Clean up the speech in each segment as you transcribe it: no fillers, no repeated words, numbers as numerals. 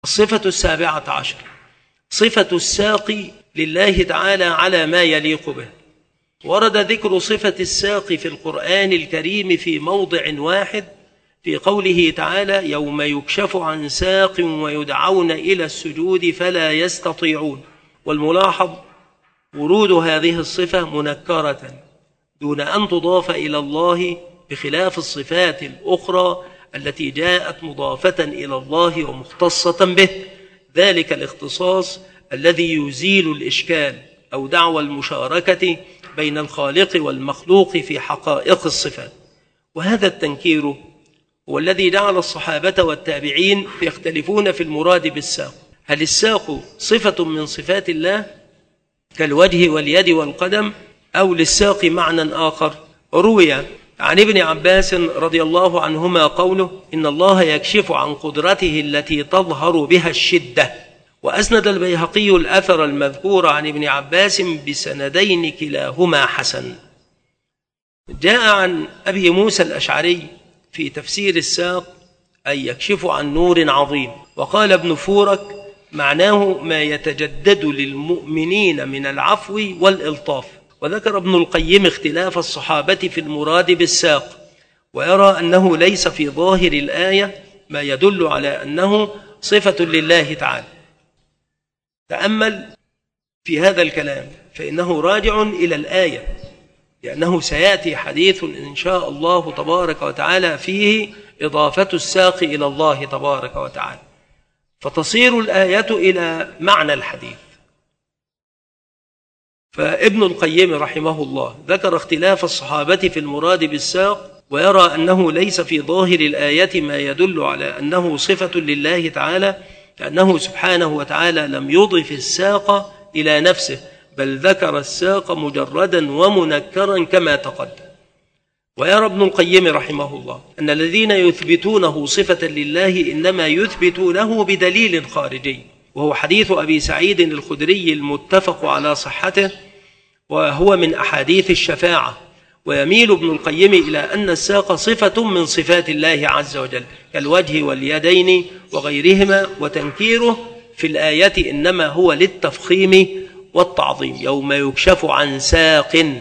الصفة 17 صفة الساق لله تعالى على ما يليق به. ورد ذكر صفة الساق في القرآن الكريم في موضع واحد في قوله تعالى: يوم يكشف عن ساق ويدعون إلى السجود فلا يستطيعون. والملاحظ ورود هذه الصفة منكرة دون أن تضاف إلى الله، بخلاف الصفات الأخرى التي جاءت مضافة إلى الله ومختصة به، ذلك الاختصاص الذي يزيل الإشكال أو دعوى المشاركة بين الخالق والمخلوق في حقائق الصفات. وهذا التنكير هو الذي جعل الصحابة والتابعين يختلفون في المراد بالساق. هل الساق صفة من صفات الله كالوجه واليد والقدم، أو للساق معنى آخر؟ روي عن ابن عباس رضي الله عنهما قوله: إن الله يكشف عن قدرته التي تظهر بها الشدة. وأسند البيهقي الأثر المذكور عن ابن عباس بسندين كلاهما حسن. جاء عن أبي موسى الأشعري في تفسير الساق أي يكشف عن نور عظيم. وقال ابن فورك: معناه ما يتجدد للمؤمنين من العفو والإلطاف. وذكر ابن القيم اختلاف الصحابة في المراد بالساق، ويرى أنه ليس في ظاهر الآية ما يدل على أنه صفة لله تعالى. تأمل في هذا الكلام فإنه راجع إلى الآية، لأنه سيأتي حديث إن شاء الله تبارك وتعالى فيه إضافة الساق إلى الله تبارك وتعالى، فتصير الآية إلى معنى الحديث. فابن القيم رحمه الله ذكر اختلاف الصحابة في المراد بالساق، ويرى أنه ليس في ظاهر الآية ما يدل على أنه صفة لله تعالى، لأنه سبحانه وتعالى لم يضف الساق إلى نفسه، بل ذكر الساق مجردا ومنكرا كما تقدم. ويرى ابن القيم رحمه الله أن الذين يثبتونه صفة لله إنما يثبتونه بدليل خارجي، وهو حديث أبي سعيد الخدري المتفق على صحته، وهو من أحاديث الشفاعة. ويميل ابن القيم إلى أن الساق صفة من صفات الله عز وجل كالوجه واليدين وغيرهما، وتنكيره في الآية إنما هو للتفخيم والتعظيم: يوم يكشف عن ساق،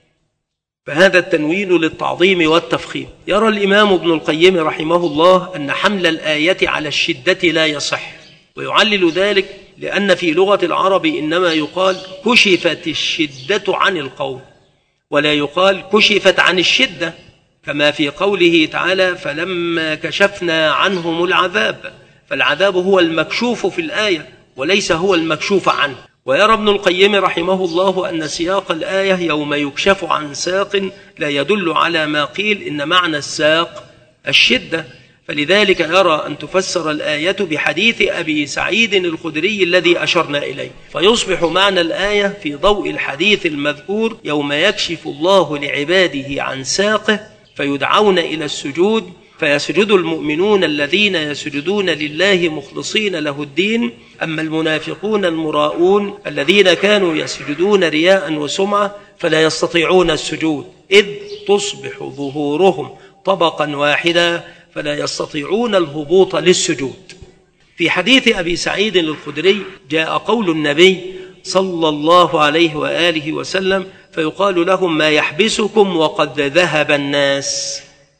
فهذا التنوين للتعظيم والتفخيم. يرى الإمام ابن القيم رحمه الله أن حمل الآية على الشدة لا يصح، ويعلل ذلك لأن في لغة العرب إنما يقال كشفت الشدة عن القوم، ولا يقال كشفت عن الشدة، كما في قوله تعالى: فلما كشفنا عنهم العذاب، فالعذاب هو المكشوف في الآية وليس هو المكشوف عنه. ويرى ابن القيم رحمه الله أن سياق الآية يوم يكشف عن ساق لا يدل على ما قيل إن معنى الساق الشدة، فلذلك يرى أن تفسر الآية بحديث أبي سعيد الخدري الذي أشرنا إليه، فيصبح معنى الآية في ضوء الحديث المذكور: يوم يكشف الله لعباده عن ساقه فيدعون إلى السجود فيسجد المؤمنون الذين يسجدون لله مخلصين له الدين، أما المنافقون المراؤون الذين كانوا يسجدون رياء وسمعة فلا يستطيعون السجود، إذ تصبح ظهورهم طبقا واحدا فلا يستطيعون الهبوط للسجود. في حديث أبي سعيد الخدري جاء قول النبي صلى الله عليه وآله وسلم: فيقال لهم: ما يحبسكم وقد ذهب الناس؟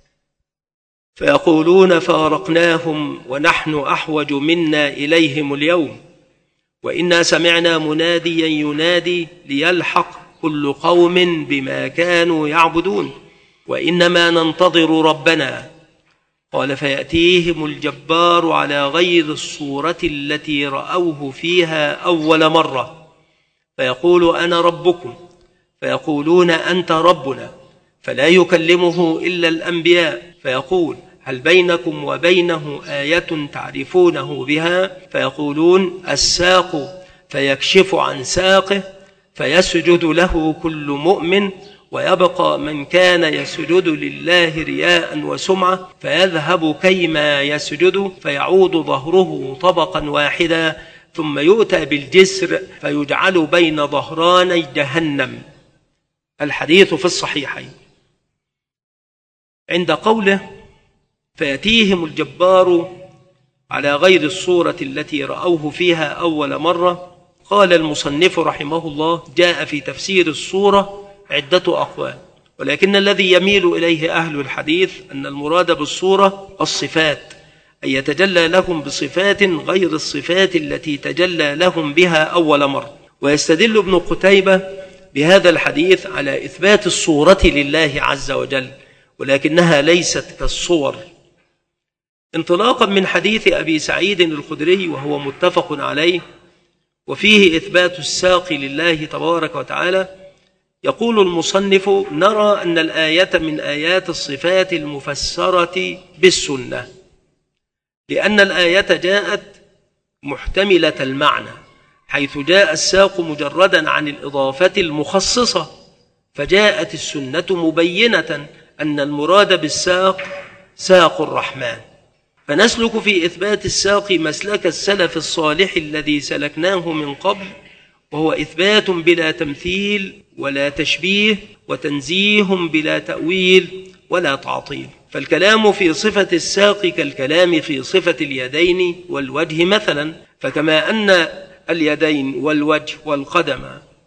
فيقولون: فارقناهم ونحن أحوج منا إليهم اليوم، وإنا سمعنا مناديا ينادي ليلحق كل قوم بما كانوا يعبدون، وإنما ننتظر ربنا. قال: فيأتيهم الجبار على غير الصورة التي رأوه فيها أول مرة، فيقول: أنا ربكم، فيقولون: أنت ربنا، فلا يكلمه إلا الأنبياء، فيقول: هل بينكم وبينه آية تعرفونه بها؟ فيقولون: الساق، فيكشف عن ساقه فيسجد له كل مؤمن، ويبقى من كان يسجد لله رياء وسمعة فيذهب كيما يسجد، فيعود ظهره طبقا واحدا، ثم يؤتى بالجسر فيجعل بين ظهراني جهنم. الحديث في الصحيحين. عند قوله: فيأتيهم الجبار على غير الصورة التي رأوه فيها أول مرة. قال المصنف رحمه الله: جاء في تفسير الصورة عدة أقوال، ولكن الذي يميل إليه أهل الحديث أن المراد بالصورة الصفات، أن يتجلى لهم بصفات غير الصفات التي تجلى لهم بها أول مرة. ويستدل ابن قتيبة بهذا الحديث على إثبات الصورة لله عز وجل، ولكنها ليست كالصور، انطلاقا من حديث أبي سعيد الخدري وهو متفق عليه وفيه إثبات الساق لله تبارك وتعالى. يقول المصنف: نرى أن الآية من آيات الصفات المفسرة بالسنة، لأن الآية جاءت محتملة المعنى، حيث جاء الساق مجردا عن الإضافة المخصصة، فجاءت السنة مبينة أن المراد بالساق ساق الرحمن. فنسلك في إثبات الساق مسلك السلف الصالح الذي سلكناه من قبل، وهو إثبات بلا تمثيل ولا تشبيه، وتنزيه بلا تأويل ولا تعطيل. فالكلام في صفة الساق كالكلام في صفة اليدين والوجه مثلا، فكما أن اليدين والوجه والقدم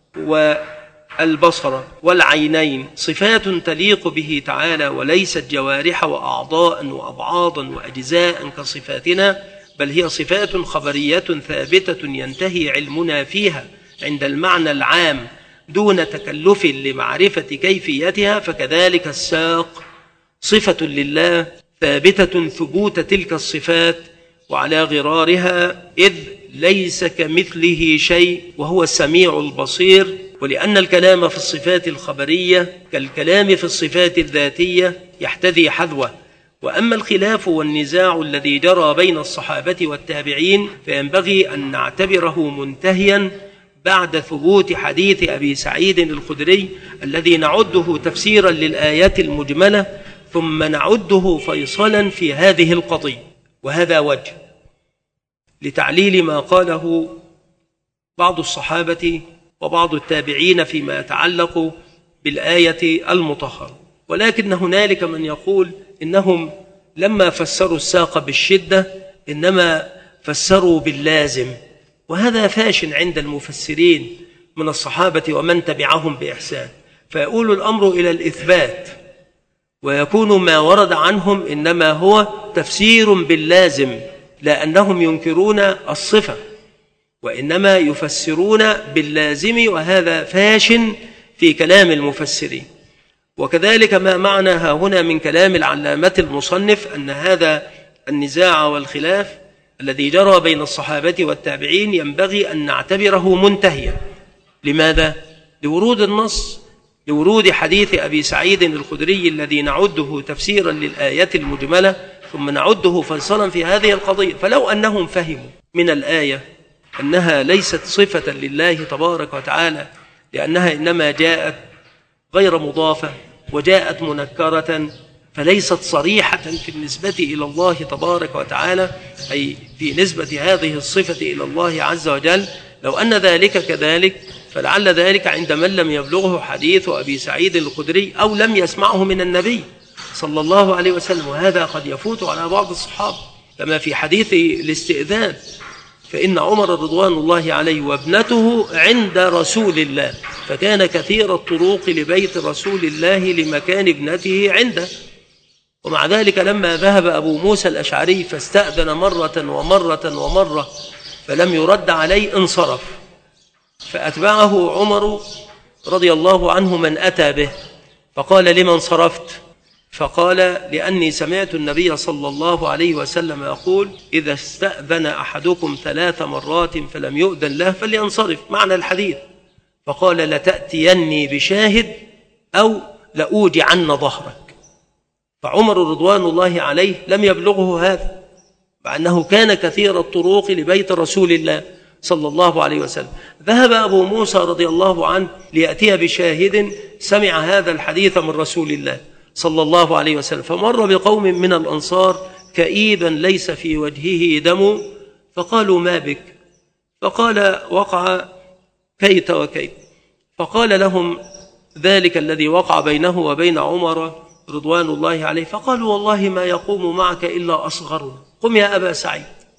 والبصر والعينين صفات تليق به تعالى، وليست جوارح وأعضاء وأبعاضا وأجزاء كصفاتنا، بل هي صفات خبرية ثابتة ينتهي علمنا فيها عند المعنى العام دون تكلف لمعرفة كيفيتها. فكذلك الساق صفة لله ثابتة ثبوت تلك الصفات وعلى غرارها، إذ ليس كمثله شيء وهو السميع البصير. ولأن الكلام في الصفات الخبرية كالكلام في الصفات الذاتية يحتذي حذوه. وأما الخلاف والنزاع الذي جرى بين الصحابة والتابعين فينبغي أن نعتبره منتهيا بعد ثبوت حديث أبي سعيد الخدري الذي نعده تفسيرا للآيات المجملة، ثم نعده فيصلا في هذه القضية. وهذا وجه لتعليل ما قاله بعض الصحابة وبعض التابعين فيما يتعلق بالآية المطهرة. ولكن هنالك من يقول إنهم لما فسروا الساق بالشدة إنما فسروا باللازم، وهذا فاش عند المفسرين من الصحابة ومن تبعهم بإحسان، فيقول الأمر إلى الإثبات، ويكون ما ورد عنهم إنما هو تفسير باللازم، لا أنهم ينكرون الصفة، وإنما يفسرون باللازم، وهذا فاش في كلام المفسرين. وكذلك ما معناها هنا من كلام العلامة المصنف أن هذا النزاع والخلاف الذي جرى بين الصحابة والتابعين ينبغي أن نعتبره منتهيا. لماذا؟ لورود النص، لورود حديث أبي سعيد الخدري الذي نعده تفسيرا للآية المجملة، ثم نعده فيصلا في هذه القضية. فلو أنهم فهموا من الآية أنها ليست صفة لله تبارك وتعالى، لأنها إنما جاءت غير مضافة وجاءت منكرة، فليست صريحة في النسبة إلى الله تبارك وتعالى، أي في نسبة هذه الصفة إلى الله عز وجل. لو أن ذلك كذلك فلعل ذلك عند من لم يبلغه حديث أبي سعيد الخدري أو لم يسمعه من النبي صلى الله عليه وسلم، وهذا قد يفوت على بعض الصحابة، كما في حديث الاستئذان، فإن عمر رضوان الله عليه وابنته عند رسول الله، فكان كثير الطرق لبيت رسول الله لمكان ابنته عنده. ومع ذلك لما ذهب أبو موسى الأشعري فاستأذن مرة ومرة ومرة فلم يرد عليه انصرف، فأتبعه عمر رضي الله عنه من أتى به، فقال: لمن صرفت؟ فقال: لأني سمعت النبي صلى الله عليه وسلم يقول: إذا استأذن أحدكم 3 مرات فلم يؤذن له فلينصرف، معنى الحديث. فقال: لتأتيني بشاهد أو لأوجعن ظهرك. فعمر رضوان الله عليه لم يبلغه هذا، مع أنه كان كثير الطرق لبيت رسول الله صلى الله عليه وسلم. ذهب أبو موسى رضي الله عنه ليأتي بشاهد سمع هذا الحديث من رسول الله صلى الله عليه وسلم، فمر بقوم من الأنصار كئيبا ليس في وجهه دم، فقالوا: ما بك؟ فقال: وقع كيت وكيت. فقال لهم ذلك الذي وقع بينه وبين عمر رضوان الله عليه، فقالوا: والله ما يقوم معك إلا أصغرنا، قم يا أبا سعيد.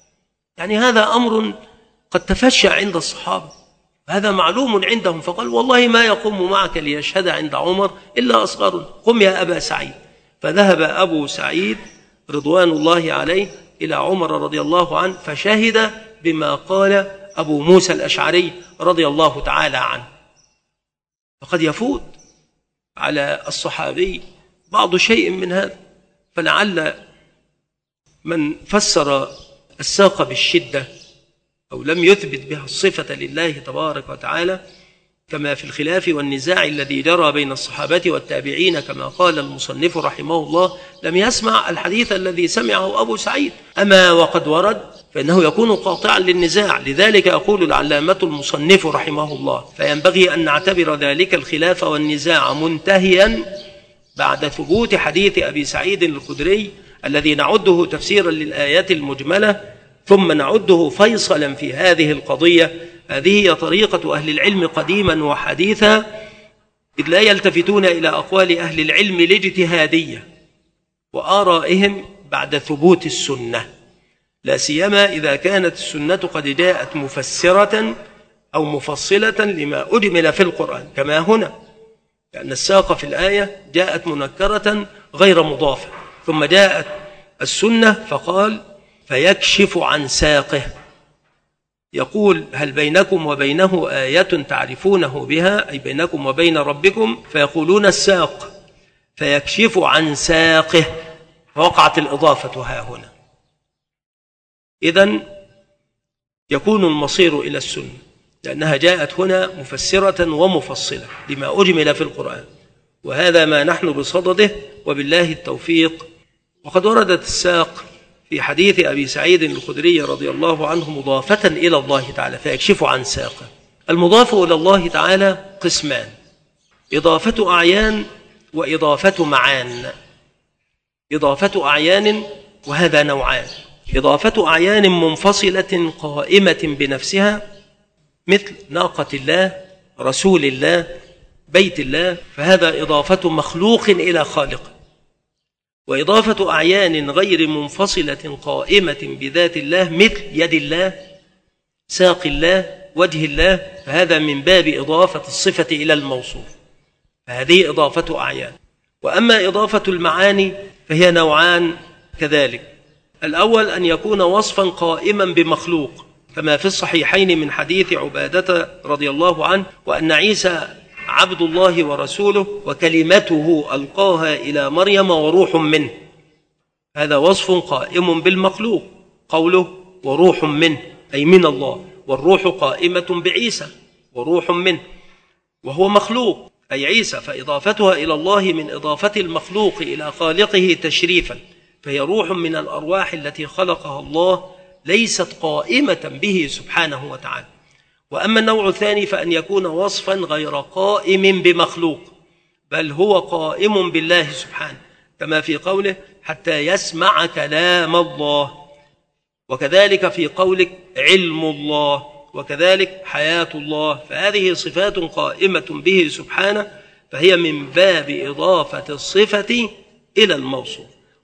يعني هذا أمر قد تفشى عند الصحابة، هذا معلوم عندهم، فقال والله ما يقوم معك ليشهد عند عمر إلا أصغر، قم يا أبا سعيد. فذهب أبو سعيد رضوان الله عليه إلى عمر رضي الله عنه فشهد بما قال أبو موسى الأشعري رضي الله تعالى عنه. فقد يفوت على الصحابي بعض شيء من هذا، فلعل من فسر الساق بالشدة أو لم يثبت بها الصفة لله تبارك وتعالى كما في الخلاف والنزاع الذي جرى بين الصحابة والتابعين كما قال المصنف رحمه الله، لم يسمع الحديث الذي سمعه أبو سعيد. أما وقد ورد فإنه يكون قاطعا للنزاع. لذلك يقول العلامة المصنف رحمه الله: فينبغي أن نعتبر ذلك الخلاف والنزاع منتهيا بعد ثبوت حديث أبي سعيد الخدري الذي نعده تفسيرا للآيات المجملة، ثم نعده فيصلا في هذه القضية. هذه هي طريقة أهل العلم قديما وحديثا، إذ لا يلتفتون إلى أقوال أهل العلم الاجتهادية وآرائهم بعد ثبوت السنة، لا سيما إذا كانت السنة قد جاءت مفسرة أو مفصلة لما أجمل في القرآن كما هنا، لأن الساق في الآية جاءت منكرة غير مضافة، ثم جاءت السنة فقال فيكشف عن ساقه. يقول: هل بينكم وبينه آية تعرفونه بها، أي بينكم وبين ربكم؟ فيقولون الساق، فيكشف عن ساقه، فوقعت الإضافة ها هنا. إذن يكون المصير إلى السنة لأنها جاءت هنا مفسرة ومفصلة لما أجمل في القرآن، وهذا ما نحن بصدده وبالله التوفيق. وقد وردت الساق في حديث أبي سعيد الخدري رضي الله عنه مضافة إلى الله تعالى، فيكشف عن ساقه. المضاف إلى الله تعالى قسمان: إضافة أعيان وإضافة معان. إضافة أعيان وهذا نوعان: إضافة أعيان منفصلة قائمة بنفسها مثل ناقة الله، رسول الله، بيت الله، فهذا إضافة مخلوق إلى خالق. وإضافة أعيان غير منفصلة قائمة بذات الله مثل يد الله، ساق الله، وجه الله، فهذا من باب إضافة الصفة إلى الموصوف، فهذه إضافة أعيان. وأما إضافة المعاني فهي نوعان كذلك: الأول أن يكون وصفا قائما بمخلوق كما في الصحيحين من حديث عبادة رضي الله عنه: وأن عيسى عبد الله ورسوله وكلمته ألقاها إلى مريم وروح منه. هذا وصف قائم بالمخلوق، قوله وروح منه أي من الله، والروح قائمة بعيسى وروح منه، وهو مخلوق أي عيسى، فإضافتها إلى الله من إضافة المخلوق إلى خالقه تشريفا، فهي روح من الأرواح التي خلقها الله ليست قائمة به سبحانه وتعالى. وأما النوع الثاني فأن يكون وصفا غير قائم بمخلوق، بل هو قائم بالله سبحانه، كما في قوله حتى يسمع كلام الله، وكذلك في قولك علم الله، وكذلك حياة الله، فهذه صفات قائمة به سبحانه، فهي من باب إضافة الصفة إلى الموصوف.